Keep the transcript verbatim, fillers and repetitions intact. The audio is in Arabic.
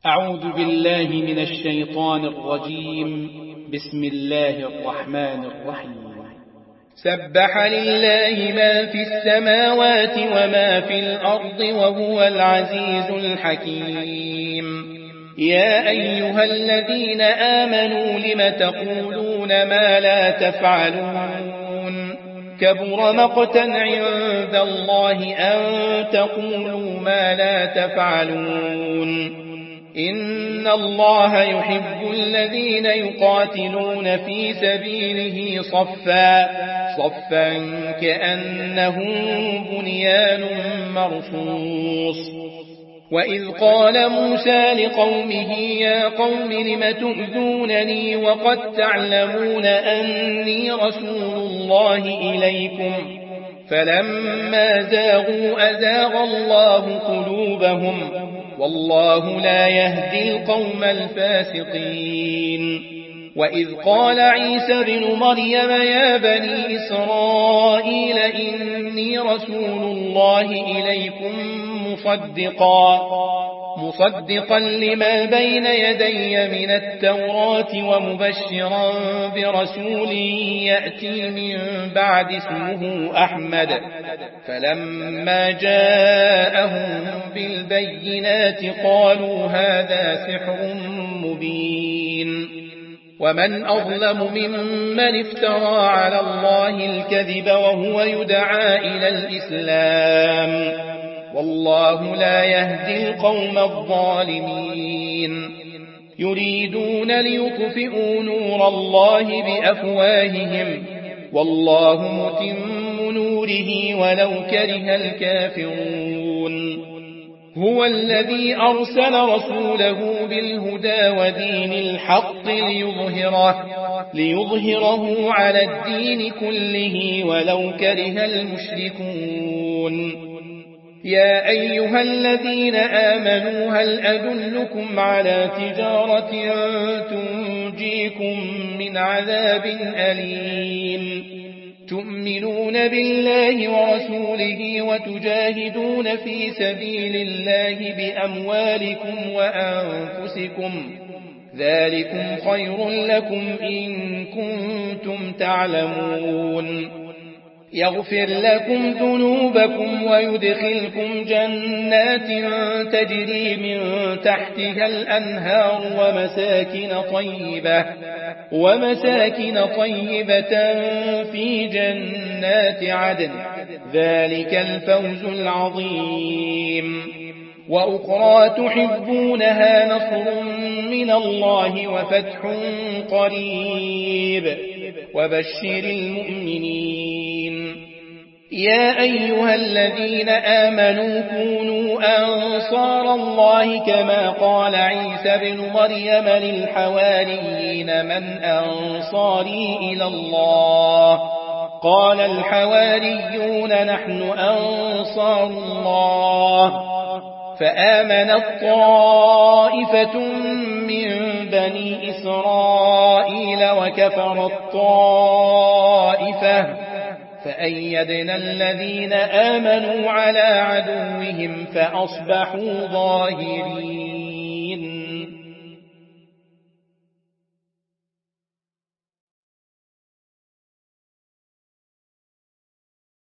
أعوذ بالله من الشيطان الرجيم. بسم الله الرحمن الرحيم. سبح لله ما في السماوات وما في الأرض وهو العزيز الحكيم. يا أيها الذين آمنوا لم تقولون ما لا تفعلون كبر مقتا عند الله أن تقولوا ما لا تفعلون. إن الله يحب الذين يقاتلون في سبيله صفا صفا كأنهم بنيان مرصوص. وإذ قال موسى لقومه يا قوم لم تؤذونني وقد تعلمون أني رسول الله إليكم فلما زاغوا أزاغ الله قلوبهم والله لا يهدي القوم الفاسقين. وإذ قال عيسى بن مريم يا بني إسرائيل إني رسول الله إليكم مصدقا مصدقا لما بين يدي من التوراة ومبشرا برسول يأتي من بعد اسمه أحمد. فلما جاءهم بالبينات قالوا هذا سحر مبين. ومن أظلم ممن افترى على الله الكذب وهو يدعى إلى الإسلام والله لا يهدي القوم الظالمين. يريدون ليطفئوا نور الله بأفواههم والله متم نوره ولو كره الكافرون. هو الذي أرسل رسوله بالهدى ودين الحق ليظهره, ليظهره على الدين كله ولو كره المشركون. يا أيها الذين آمنوا هل أدلكم على تجارة تنجيكم من عذاب أليم تؤمنون بالله ورسوله وتجاهدون في سبيل الله بأموالكم وأنفسكم ذلكم خير لكم إن كنتم تعلمون. يغفر لكم ذنوبكم ويدخلكم جنات تجري من تحتها الأنهار ومساكن طيبة, ومساكن طيبة في جنات عدن ذلك الفوز العظيم. وأخرى تحبونها نصر من الله وفتح قريب وبشر المؤمنين. يا أيها الذين آمنوا كونوا أنصار الله كما قال عيسى بن مريم للحواريين من أنصاري إلى الله قال الحواريون نحن أنصار الله. فآمنت طائفة من بني إسرائيل وكفرت طائفة فأيدنا الذين آمنوا على عدوهم فأصبحوا ظاهرين.